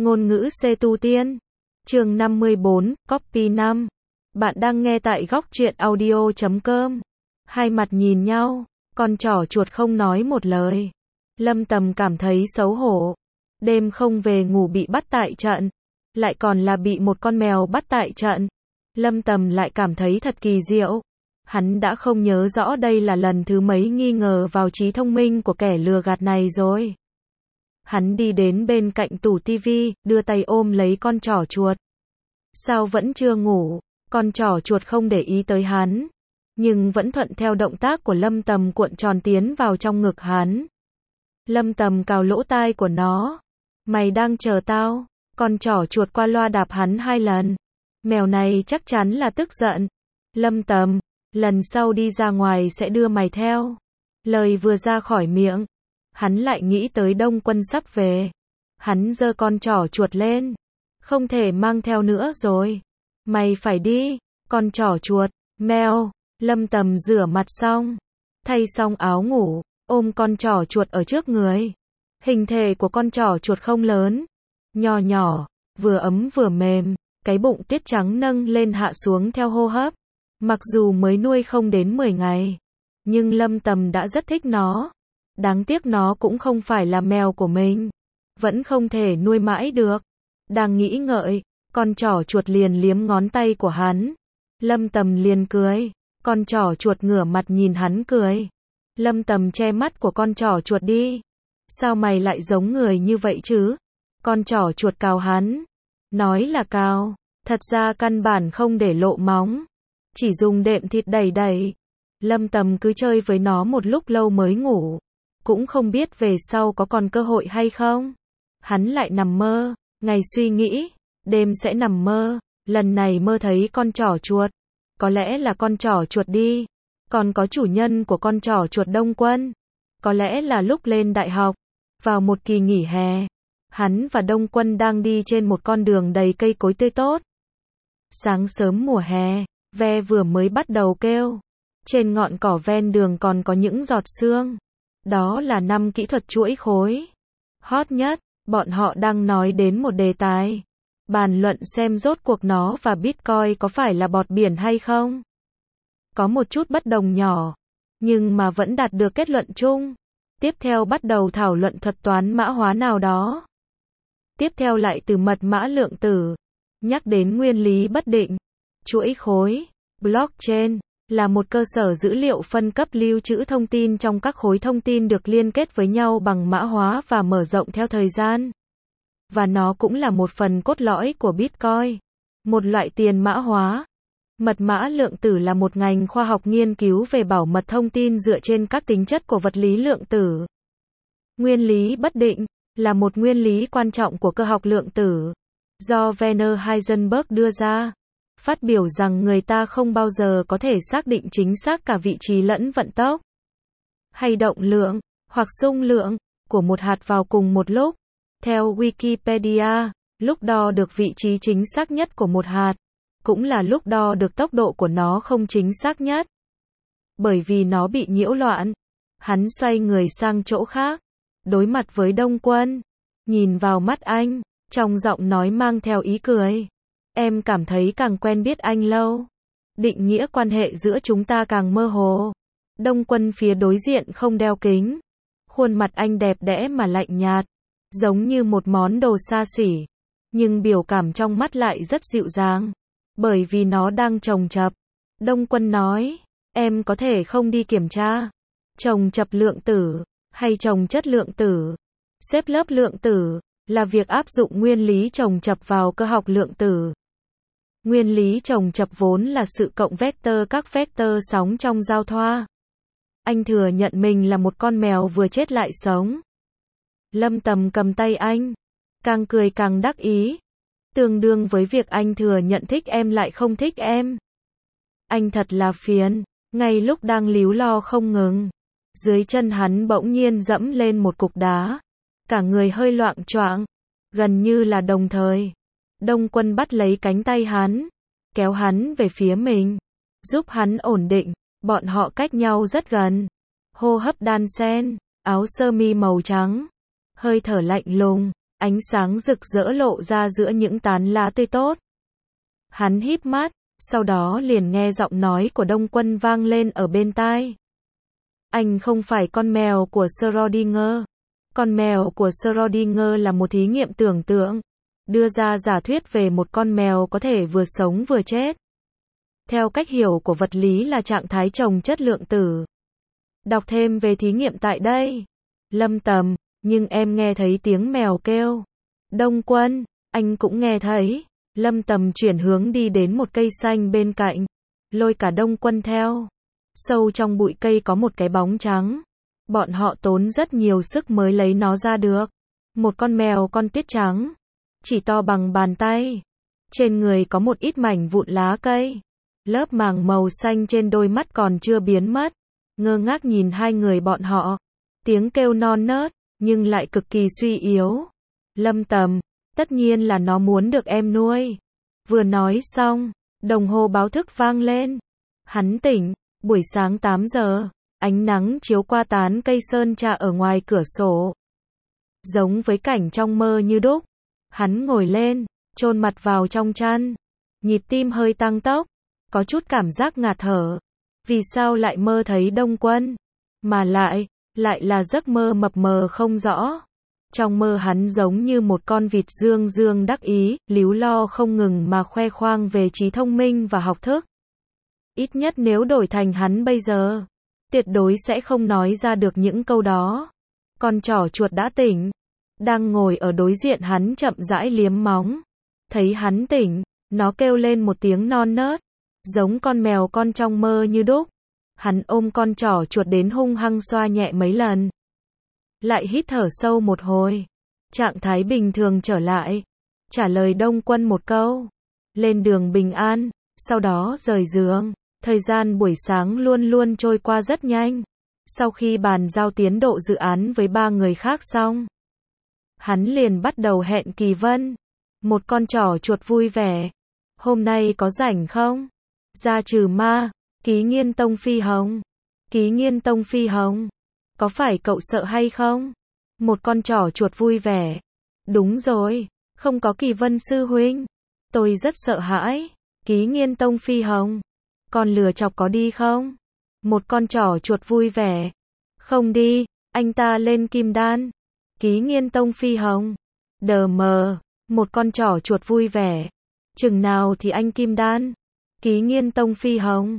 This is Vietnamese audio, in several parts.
Ngôn ngữ C tu tiên. Chương 54, copy 5. Bạn đang nghe tại góc truyện audio.com. Hai mặt nhìn nhau, con trỏ chuột không nói một lời. Lâm Tầm cảm thấy xấu hổ. Đêm không về ngủ bị bắt tại trận, lại còn là bị một con mèo bắt tại trận. Lâm Tầm lại cảm thấy thật kỳ diệu. Hắn đã không nhớ rõ đây là lần thứ mấy nghi ngờ vào trí thông minh của kẻ lừa gạt này rồi. Hắn đi đến bên cạnh tủ tivi, đưa tay ôm lấy con trỏ chuột. Sao vẫn chưa ngủ? Con trỏ chuột không để ý tới hắn, nhưng vẫn thuận theo động tác của Lâm Tầm cuộn tròn tiến vào trong ngực hắn. Lâm Tầm cào lỗ tai của nó. Mày đang chờ tao? Con trỏ chuột qua loa đạp hắn 2 lần. Mèo này chắc chắn là tức giận. Lâm Tầm, lần sau đi ra ngoài sẽ đưa mày theo. Lời vừa ra khỏi miệng, hắn lại nghĩ tới Đông Quân sắp về. Hắn giơ con trỏ chuột lên. Không thể mang theo nữa rồi. Mày phải đi. Con trỏ chuột, mèo. Lâm Tầm rửa mặt xong, thay xong áo ngủ, ôm con trỏ chuột ở trước người. Hình thể của con trỏ chuột không lớn, nhỏ nhỏ, vừa ấm vừa mềm, cái bụng tiết trắng nâng lên hạ xuống theo hô hấp. Mặc dù mới nuôi không đến 10 ngày, nhưng Lâm Tầm đã rất thích nó. Đáng tiếc nó cũng không phải là mèo của mình, vẫn không thể nuôi mãi được. Đang nghĩ ngợi, con trỏ chuột liền liếm ngón tay của hắn. Lâm Tầm liền cười. Con trỏ chuột ngửa mặt nhìn hắn cười. Lâm Tầm che mắt của con trỏ chuột đi. Sao mày lại giống người như vậy chứ? Con trỏ chuột cào hắn. Nói là cào, thật ra căn bản không để lộ móng, chỉ dùng đệm thịt đẩy đẩy. Lâm Tầm cứ chơi với nó một lúc lâu mới ngủ, cũng không biết về sau có còn cơ hội hay không. Hắn lại nằm mơ, ngày suy nghĩ, đêm sẽ nằm mơ. Lần này mơ thấy con trỏ chuột. Có lẽ là con trỏ chuột đi. Còn có chủ nhân của con trỏ chuột Đông Quân. Có lẽ là lúc lên đại học, vào một kỳ nghỉ hè, hắn và Đông Quân đang đi trên một con đường đầy cây cối tươi tốt. Sáng sớm mùa hè, ve vừa mới bắt đầu kêu. Trên ngọn cỏ ven đường còn có những giọt sương. Đó là 5 kỹ thuật chuỗi khối hot nhất. Bọn họ đang nói đến một đề tài, bàn luận xem rốt cuộc nó và Bitcoin có phải là bọt biển hay không. Có một chút bất đồng nhỏ, nhưng mà vẫn đạt được kết luận chung. Tiếp theo bắt đầu thảo luận thuật toán mã hóa nào đó. Tiếp theo lại từ mật mã lượng tử, nhắc đến nguyên lý bất định. Chuỗi khối, blockchain, là một cơ sở dữ liệu phân cấp lưu trữ thông tin trong các khối thông tin được liên kết với nhau bằng mã hóa và mở rộng theo thời gian. Và nó cũng là một phần cốt lõi của Bitcoin, một loại tiền mã hóa. Mật mã lượng tử là một ngành khoa học nghiên cứu về bảo mật thông tin dựa trên các tính chất của vật lý lượng tử. Nguyên lý bất định là một nguyên lý quan trọng của cơ học lượng tử, do Werner Heisenberg đưa ra, phát biểu rằng người ta không bao giờ có thể xác định chính xác cả vị trí lẫn vận tốc, hay động lượng, hoặc xung lượng, của một hạt vào cùng một lúc. Theo Wikipedia, lúc đo được vị trí chính xác nhất của một hạt, cũng là lúc đo được tốc độ của nó không chính xác nhất. Bởi vì nó bị nhiễu loạn, hắn xoay người sang chỗ khác, đối mặt với Đông Quân, nhìn vào mắt anh, trong giọng nói mang theo ý cười. Em cảm thấy càng quen biết anh lâu, định nghĩa quan hệ giữa chúng ta càng mơ hồ. Đông Quân phía đối diện không đeo kính, khuôn mặt anh đẹp đẽ mà lạnh nhạt, giống như một món đồ xa xỉ, nhưng biểu cảm trong mắt lại rất dịu dàng, bởi vì nó đang chồng chập. Đông Quân nói, em có thể không đi kiểm tra chồng chập lượng tử, hay chồng chất lượng tử. Xếp lớp lượng tử, là việc áp dụng nguyên lý chồng chập vào cơ học lượng tử. Nguyên lý chồng chập vốn là sự cộng vector các vector sóng trong giao thoa. Anh thừa nhận mình là một con mèo vừa chết lại sống. Lâm Tầm cầm tay anh, càng cười càng đắc ý. Tương đương với việc anh thừa nhận thích em lại không thích em. Anh thật là phiền. Ngay lúc đang líu lo không ngừng, dưới chân hắn bỗng nhiên dẫm lên một cục đá. Cả người hơi loạng choạng, gần như là đồng thời. Đông Quân bắt lấy cánh tay hắn, kéo hắn về phía mình, giúp hắn ổn định. Bọn họ cách nhau rất gần, hô hấp đan xen, áo sơ mi màu trắng, hơi thở lạnh lùng, ánh sáng rực rỡ lộ ra giữa những tán lá tươi tốt. Hắn híp mắt, sau đó liền nghe giọng nói của Đông Quân vang lên ở bên tai. Anh không phải con mèo của Schrödinger. Con mèo của Schrödinger là một thí nghiệm tưởng tượng, đưa ra giả thuyết về một con mèo có thể vừa sống vừa chết. Theo cách hiểu của vật lý là trạng thái chồng chất lượng tử. Đọc thêm về thí nghiệm tại đây. Lâm Tầm, nhưng em nghe thấy tiếng mèo kêu. Đông Quân, anh cũng nghe thấy. Lâm Tầm chuyển hướng đi đến một cây xanh bên cạnh, lôi cả Đông Quân theo. Sâu trong bụi cây có một cái bóng trắng. Bọn họ tốn rất nhiều sức mới lấy nó ra được. Một con mèo con tuyết trắng, chỉ to bằng bàn tay. Trên người có một ít mảnh vụn lá cây. Lớp màng màu xanh trên đôi mắt còn chưa biến mất. Ngơ ngác nhìn hai người bọn họ. Tiếng kêu non nớt, nhưng lại cực kỳ suy yếu. Lâm Tầm, tất nhiên là nó muốn được em nuôi. Vừa nói xong, đồng hồ báo thức vang lên. Hắn tỉnh, buổi sáng 8 giờ, ánh nắng chiếu qua tán cây sơn trà ở ngoài cửa sổ. Giống với cảnh trong mơ như đúc. Hắn ngồi lên, chôn mặt vào trong chăn. Nhịp tim hơi tăng tốc, có chút cảm giác ngạt thở. Vì sao lại mơ thấy Đông Quân? Mà lại là giấc mơ mập mờ không rõ. Trong mơ hắn giống như một con vịt dương dương đắc ý, líu lo không ngừng mà khoe khoang về trí thông minh và học thức. Ít nhất nếu đổi thành hắn bây giờ, tuyệt đối sẽ không nói ra được những câu đó. Con trỏ chuột đã tỉnh, đang ngồi ở đối diện hắn chậm rãi liếm móng. Thấy hắn tỉnh, nó kêu lên một tiếng non nớt, giống con mèo con trong mơ như đúc. Hắn ôm con trỏ chuột đến hung hăng xoa nhẹ mấy lần. Lại hít thở sâu một hồi. Trạng thái bình thường trở lại. Trả lời Đông Quân một câu. Lên đường bình an, sau đó rời giường. Thời gian buổi sáng luôn luôn trôi qua rất nhanh. Sau khi bàn giao tiến độ dự án với 3 người khác xong, hắn liền bắt đầu hẹn Kỳ Vân. Một con trỏ chuột vui vẻ. Hôm nay có rảnh không? Ra trừ ma. Ký Nghiên Tông Phi Hồng. Ký Nghiên Tông Phi Hồng. Có phải cậu sợ hay không? Một con trỏ chuột vui vẻ. Đúng rồi, không có Kỳ Vân sư huynh. Tôi rất sợ hãi. Ký Nghiên Tông Phi Hồng. Con lừa chọc có đi không? Một con trỏ chuột vui vẻ. Không đi, anh ta lên kim đan. Ký Nghiên Tông Phi Hồng. Đờ mờ, một con trỏ chuột vui vẻ. Chừng nào thì anh kim đan? Ký Nghiên Tông Phi Hồng.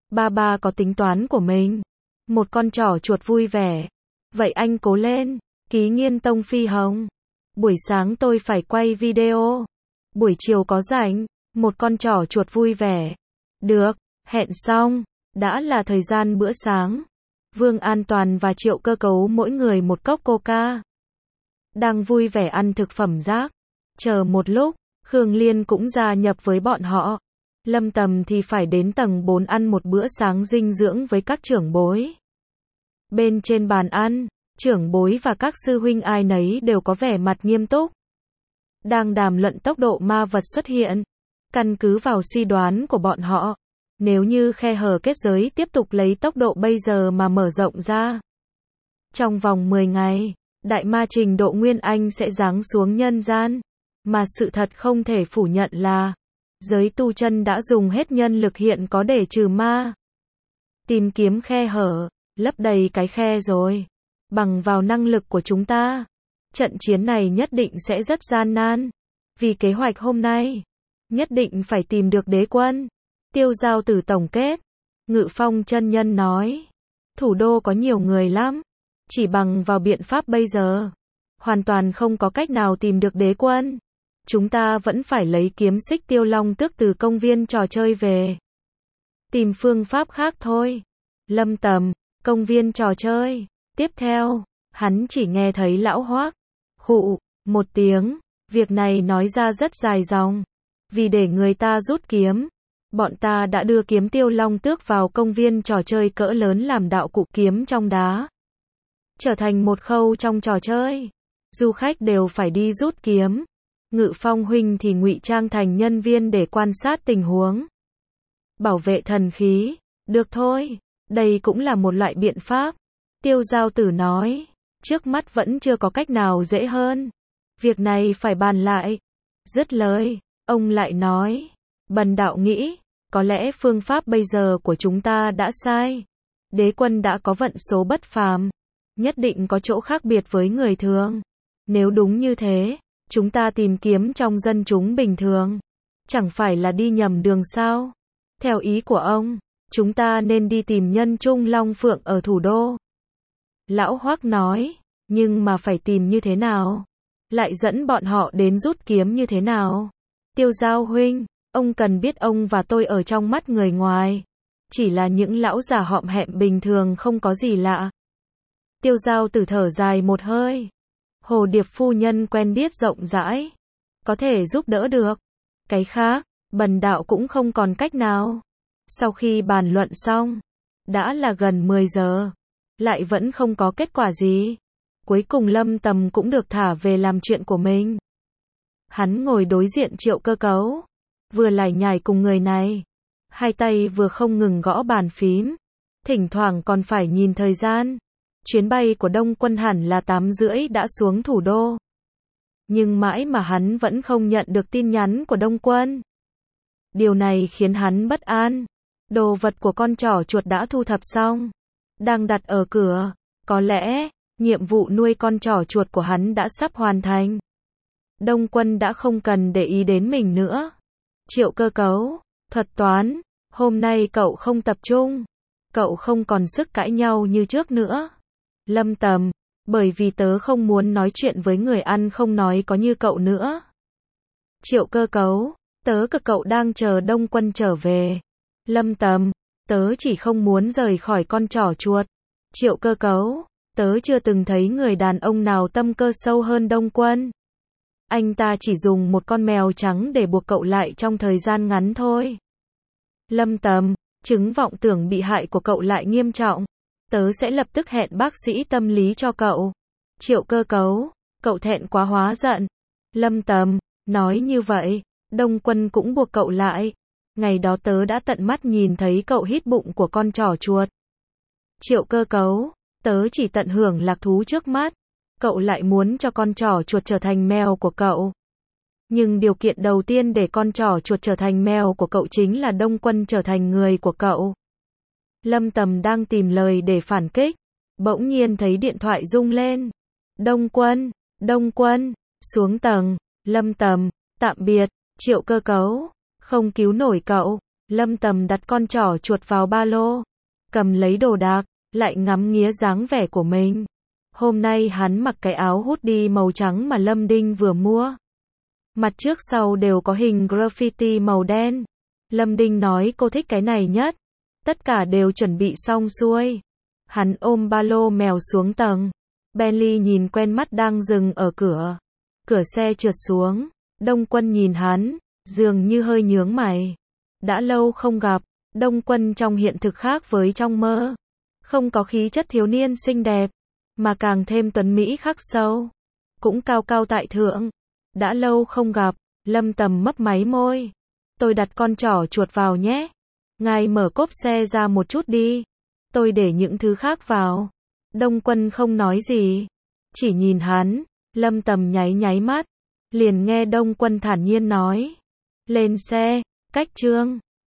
Ba có tính toán của mình. Một con trỏ chuột vui vẻ. Vậy anh cố lên. Ký Nghiên Tông Phi Hồng. Buổi sáng tôi phải quay video. Buổi chiều có rảnh. Một con trỏ chuột vui vẻ. Được, hẹn xong. Đã là thời gian bữa sáng. Vương An Toàn và Triệu Cơ Cấu mỗi người một cốc coca. Đang vui vẻ ăn thực phẩm rác. Chờ một lúc, Khương Liên cũng gia nhập với bọn họ. Lâm Tầm thì phải đến tầng 4 ăn một bữa sáng dinh dưỡng với các trưởng bối. Bên trên bàn ăn, trưởng bối và các sư huynh ai nấy đều có vẻ mặt nghiêm túc. Đang đàm luận tốc độ ma vật xuất hiện. Căn cứ vào suy đoán của bọn họ, nếu như khe hở kết giới tiếp tục lấy tốc độ bây giờ mà mở rộng ra, trong vòng 10 ngày, đại ma trình độ Nguyên Anh sẽ giáng xuống nhân gian. Mà sự thật không thể phủ nhận là giới tu chân đã dùng hết nhân lực hiện có để trừ ma. Tìm kiếm khe hở, lấp đầy cái khe rồi. Bằng vào năng lực của chúng ta, trận chiến này nhất định sẽ rất gian nan. Vì kế hoạch hôm nay, nhất định phải tìm được đế quân. Tiêu Giao Tử tổng kết. Ngự Phong chân nhân nói, thủ đô có nhiều người lắm. Chỉ bằng vào biện pháp bây giờ, hoàn toàn không có cách nào tìm được đế quân. Chúng ta vẫn phải lấy kiếm xích Tiêu Long Tước từ công viên trò chơi về. Tìm phương pháp khác thôi. Lâm Tầm, công viên trò chơi. Tiếp theo, hắn chỉ nghe thấy lão Hoác khụ một tiếng. Việc này nói ra rất dài dòng. Vì để người ta rút kiếm, bọn ta đã đưa kiếm Tiêu Long Tước vào công viên trò chơi cỡ lớn làm đạo cụ kiếm trong đá. Trở thành một khâu trong trò chơi. Du khách đều phải đi rút kiếm. Ngự Phong huynh thì ngụy trang thành nhân viên để quan sát tình huống. Bảo vệ thần khí. Được thôi. Đây cũng là một loại biện pháp. Tiêu Giao Tử nói. Trước mắt vẫn chưa có cách nào dễ hơn. Việc này phải bàn lại. Dứt lời, ông lại nói, bần đạo nghĩ, có lẽ phương pháp bây giờ của chúng ta đã sai. Đế quân đã có vận số bất phàm, nhất định có chỗ khác biệt với người thường. Nếu đúng như thế, chúng ta tìm kiếm trong dân chúng bình thường, chẳng phải là đi nhầm đường sao? Theo ý của ông, chúng ta nên đi tìm nhân trung long phượng ở thủ đô. Lão Hoắc nói, nhưng mà phải tìm như thế nào? Lại dẫn bọn họ đến rút kiếm như thế nào? Tiêu Giao huynh, ông cần biết ông và tôi ở trong mắt người ngoài, chỉ là những lão già họm hẹm bình thường không có gì lạ. Tiêu Giao Tử thở dài một hơi. Hồ Điệp phu nhân quen biết rộng rãi, có thể giúp đỡ được. Cái khác, bần đạo cũng không còn cách nào. Sau khi bàn luận xong, đã là gần 10 giờ, lại vẫn không có kết quả gì. Cuối cùng Lâm Tầm cũng được thả về làm chuyện của mình. Hắn ngồi đối diện Triệu Cơ Cấu, vừa lải nhải cùng người này, hai tay vừa không ngừng gõ bàn phím, thỉnh thoảng còn phải nhìn thời gian. Chuyến bay của Đông Quân hẳn là 8:30 đã xuống thủ đô. Nhưng mãi mà hắn vẫn không nhận được tin nhắn của Đông Quân. Điều này khiến hắn bất an. Đồ vật của con trỏ chuột đã thu thập xong, đang đặt ở cửa. Có lẽ, nhiệm vụ nuôi con trỏ chuột của hắn đã sắp hoàn thành. Đông Quân đã không cần để ý đến mình nữa. Triệu Cơ Cấu, thuật toán, hôm nay cậu không tập trung. Cậu không còn sức cãi nhau như trước nữa. Lâm Tầm, bởi vì tớ không muốn nói chuyện với người ăn không nói có như cậu nữa. Triệu Cơ Cấu, tớ cực cậu đang chờ Đông Quân trở về. Lâm Tầm, tớ chỉ không muốn rời khỏi con trỏ chuột. Triệu Cơ Cấu, tớ chưa từng thấy người đàn ông nào tâm cơ sâu hơn Đông Quân. Anh ta chỉ dùng một con mèo trắng để buộc cậu lại trong thời gian ngắn thôi. Lâm Tầm, chứng vọng tưởng bị hại của cậu lại nghiêm trọng. Tớ sẽ lập tức hẹn bác sĩ tâm lý cho cậu. Triệu Cơ Cấu, cậu thẹn quá hóa giận. Lâm Tầm, nói như vậy, Đông Quân cũng buộc cậu lại. Ngày đó tớ đã tận mắt nhìn thấy cậu hít bụng của con trỏ chuột. Triệu Cơ Cấu, tớ chỉ tận hưởng lạc thú trước mắt. Cậu lại muốn cho con trỏ chuột trở thành mèo của cậu. Nhưng điều kiện đầu tiên để con trỏ chuột trở thành mèo của cậu chính là Đông Quân trở thành người của cậu. Lâm Tầm đang tìm lời để phản kích, bỗng nhiên thấy điện thoại rung lên. Đông Quân, xuống tầng. Lâm Tầm, tạm biệt. Triệu Cơ Cấu, không cứu nổi cậu. Lâm Tầm đặt con trỏ chuột vào ba lô, cầm lấy đồ đạc, lại ngắm nghía dáng vẻ của mình. Hôm nay hắn mặc cái áo hoodie màu trắng mà Lâm Đinh vừa mua. Mặt trước sau đều có hình graffiti màu đen. Lâm Đinh nói cô thích cái này nhất. Tất cả đều chuẩn bị xong xuôi. Hắn ôm ba lô mèo xuống tầng. Bentley nhìn quen mắt đang dừng ở cửa. Cửa xe trượt xuống. Đông Quân nhìn hắn, dường như hơi nhướng mày. Đã lâu không gặp, Đông Quân trong hiện thực khác với trong mơ. Không có khí chất thiếu niên xinh đẹp, mà càng thêm tuấn mỹ khắc sâu. Cũng cao cao tại thượng. Đã lâu không gặp, Lâm Tầm mấp máy môi. Tôi đặt con trỏ chuột vào nhé. Ngài mở cốp xe ra một chút đi. Tôi để những thứ khác vào. Đông Quân không nói gì, chỉ nhìn hắn. Lâm Tầm nháy nháy mắt, liền nghe Đông Quân thản nhiên nói. Lên xe, cách chương.